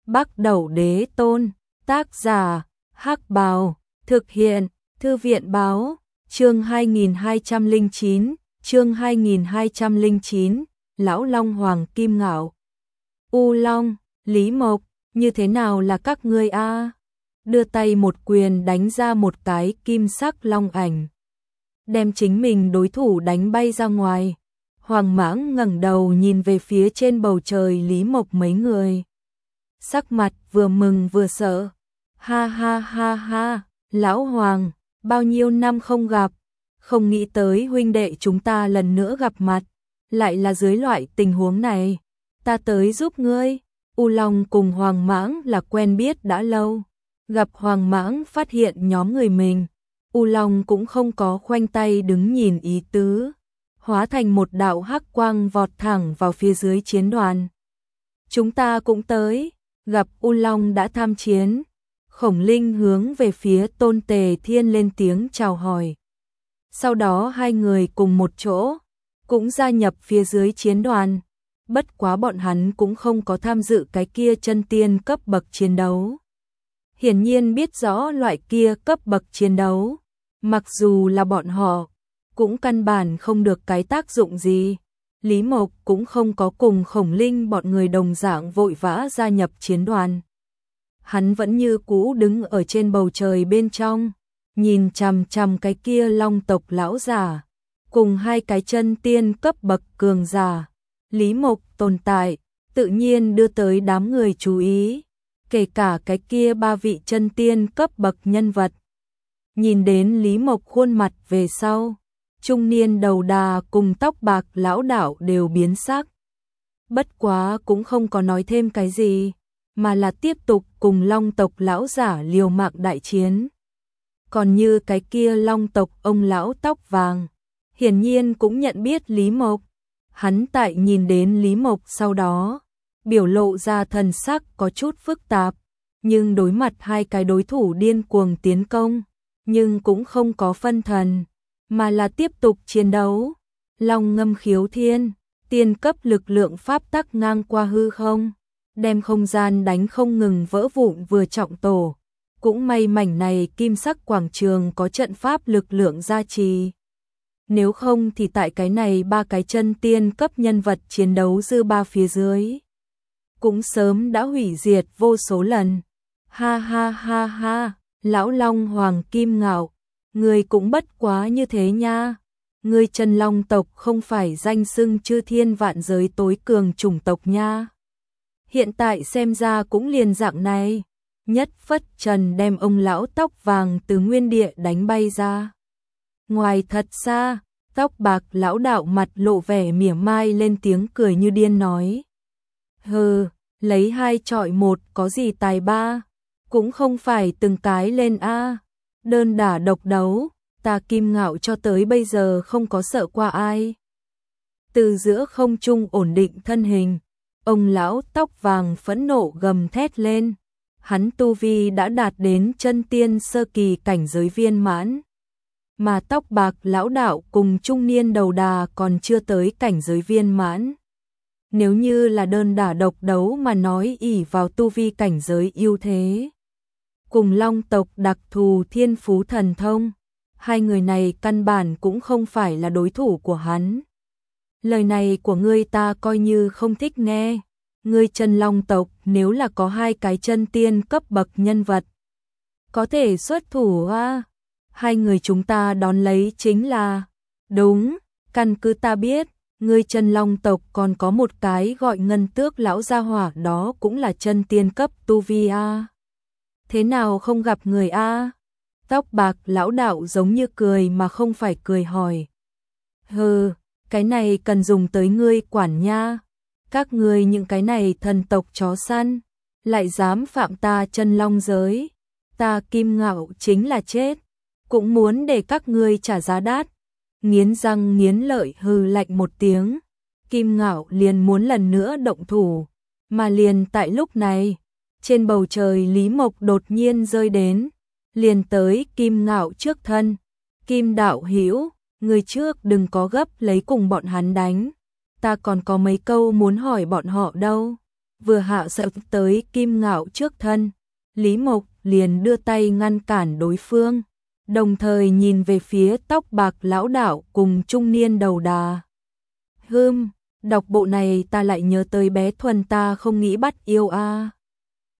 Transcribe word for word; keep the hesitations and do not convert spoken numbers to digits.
Bắc Đẩu Đế Tôn, tác giả, Hắc Bào, thực hiện, Thư viện Báo, chương hai nghìn hai trăm lẻ chín, chương hai nghìn hai trăm lẻ chín, Lão Long Hoàng Kim Ngạo. U Long, Lý Mộc, như thế nào là các ngươi a? Đưa tay một quyền đánh ra một cái kim sắc long ảnh, đem chính mình đối thủ đánh bay ra ngoài. Hoàng Mãng ngẩng đầu nhìn về phía trên bầu trời Lý Mộc mấy người, sắc mặt vừa mừng vừa sợ. Ha ha ha ha, Lão Hoàng, bao nhiêu năm không gặp, không nghĩ tới huynh đệ chúng ta lần nữa gặp mặt, lại là dưới loại tình huống này, ta tới giúp ngươi. U Long cùng Hoàng Mãng là quen biết đã lâu, gặp Hoàng Mãng phát hiện nhóm người mình, U Long cũng không có khoanh tay đứng nhìn ý tứ, hóa thành một đạo hắc quang vọt thẳng vào phía dưới chiến đoàn. Chúng ta cũng tới. Gặp U Long đã tham chiến, Khổng Linh hướng về phía Tôn Tề Thiên lên tiếng chào hỏi. Sau đó hai người cùng một chỗ, cũng gia nhập phía dưới chiến đoàn. Bất quá bọn hắn cũng không có tham dự cái kia chân tiên cấp bậc chiến đấu. Hiển nhiên biết rõ loại kia cấp bậc chiến đấu, mặc dù là bọn họ, cũng căn bản không được cái tác dụng gì. Lý Mộc cũng không có cùng Khổng Linh bọn người đồng dạng vội vã gia nhập chiến đoàn. Hắn vẫn như cũ đứng ở trên bầu trời bên trong, nhìn chằm chằm cái kia long tộc lão giả, cùng hai cái chân tiên cấp bậc cường giả. Lý Mộc tồn tại, tự nhiên đưa tới đám người chú ý, kể cả cái kia ba vị chân tiên cấp bậc nhân vật. Nhìn đến Lý Mộc khuôn mặt về sau, trung niên đầu đà cùng tóc bạc lão đạo đều biến sắc. Bất quá cũng không có nói thêm cái gì, mà là tiếp tục cùng long tộc lão giả liều mạng đại chiến. Còn như cái kia long tộc ông lão tóc vàng, hiển nhiên cũng nhận biết Lý Mộc. Hắn tại nhìn đến Lý Mộc sau đó, biểu lộ ra thần sắc có chút phức tạp, nhưng đối mặt hai cái đối thủ điên cuồng tiến công, nhưng cũng không có phân thần, mà là tiếp tục chiến đấu. Long ngâm khiếu thiên, tiên cấp lực lượng pháp tắc ngang qua hư không, đem không gian đánh không ngừng vỡ vụn vừa trọng tổ. Cũng may mảnh này kim sắc quảng trường có trận pháp lực lượng gia trì. Nếu không thì tại cái này ba cái chân tiên cấp nhân vật chiến đấu dư ba phía dưới, cũng sớm đã hủy diệt vô số lần. Ha ha ha ha, Lão Long Hoàng Kim Ngạo, ngươi cũng bất quá như thế nha. Ngươi Chân Long tộc không phải danh xưng chư thiên vạn giới tối cường chủng tộc nha. Hiện tại xem ra cũng liền dạng này. Nhất phất trần đem ông lão tóc vàng từ nguyên địa đánh bay ra. Ngoài thật xa, tóc bạc lão đạo mặt lộ vẻ mỉa mai lên tiếng cười như điên nói. Hừ, lấy hai chọi một có gì tài ba, cũng không phải từng cái lên a. Đơn đả độc đấu, ta Kim Ngạo cho tới bây giờ không có sợ qua ai. Từ giữa không trung ổn định thân hình, ông lão tóc vàng phẫn nộ gầm thét lên. Hắn tu vi đã đạt đến chân tiên sơ kỳ cảnh giới viên mãn, mà tóc bạc lão đạo cùng trung niên đầu đà còn chưa tới cảnh giới viên mãn. Nếu như là đơn đả độc đấu mà nói ỷ vào tu vi cảnh giới ưu thế, cùng long tộc đặc thù thiên phú thần thông, hai người này căn bản cũng không phải là đối thủ của hắn. Lời này của ngươi ta coi như không thích nghe. Ngươi Chân Long tộc nếu là có hai cái chân tiên cấp bậc nhân vật, có thể xuất thủ a. Hai người chúng ta đón lấy chính là. Đúng, căn cứ ta biết, ngươi Chân Long tộc còn có một cái gọi Ngân Tước lão gia hỏa, đó cũng là chân tiên cấp tu vi a. Thế nào không gặp người a? Tóc bạc lão đạo giống như cười mà không phải cười hỏi. Hừ, cái này cần dùng tới ngươi quản nha. Các ngươi những cái này thần tộc chó săn, lại dám phạm ta Chân Long giới, ta Kim Ngạo chính là chết, cũng muốn để các ngươi trả giá đắt. Nghiến răng nghiến lợi hừ lạnh một tiếng, Kim Ngạo liền muốn lần nữa động thủ, mà liền tại lúc này, trên bầu trời Lý Mộc đột nhiên rơi đến, liền tới Kim Ngạo trước thân. Kim đạo hữu, người trước đừng có gấp lấy cùng bọn hắn đánh. Ta còn có mấy câu muốn hỏi bọn họ đâu. vừa hạ sợ tới Kim Ngạo trước thân, Lý Mộc liền đưa tay ngăn cản đối phương, đồng thời nhìn về phía tóc bạc lão đạo cùng trung niên đầu đà. Hừm, đọc bộ này ta lại nhớ tới bé Thuần ta không nghĩ bắt yêu a.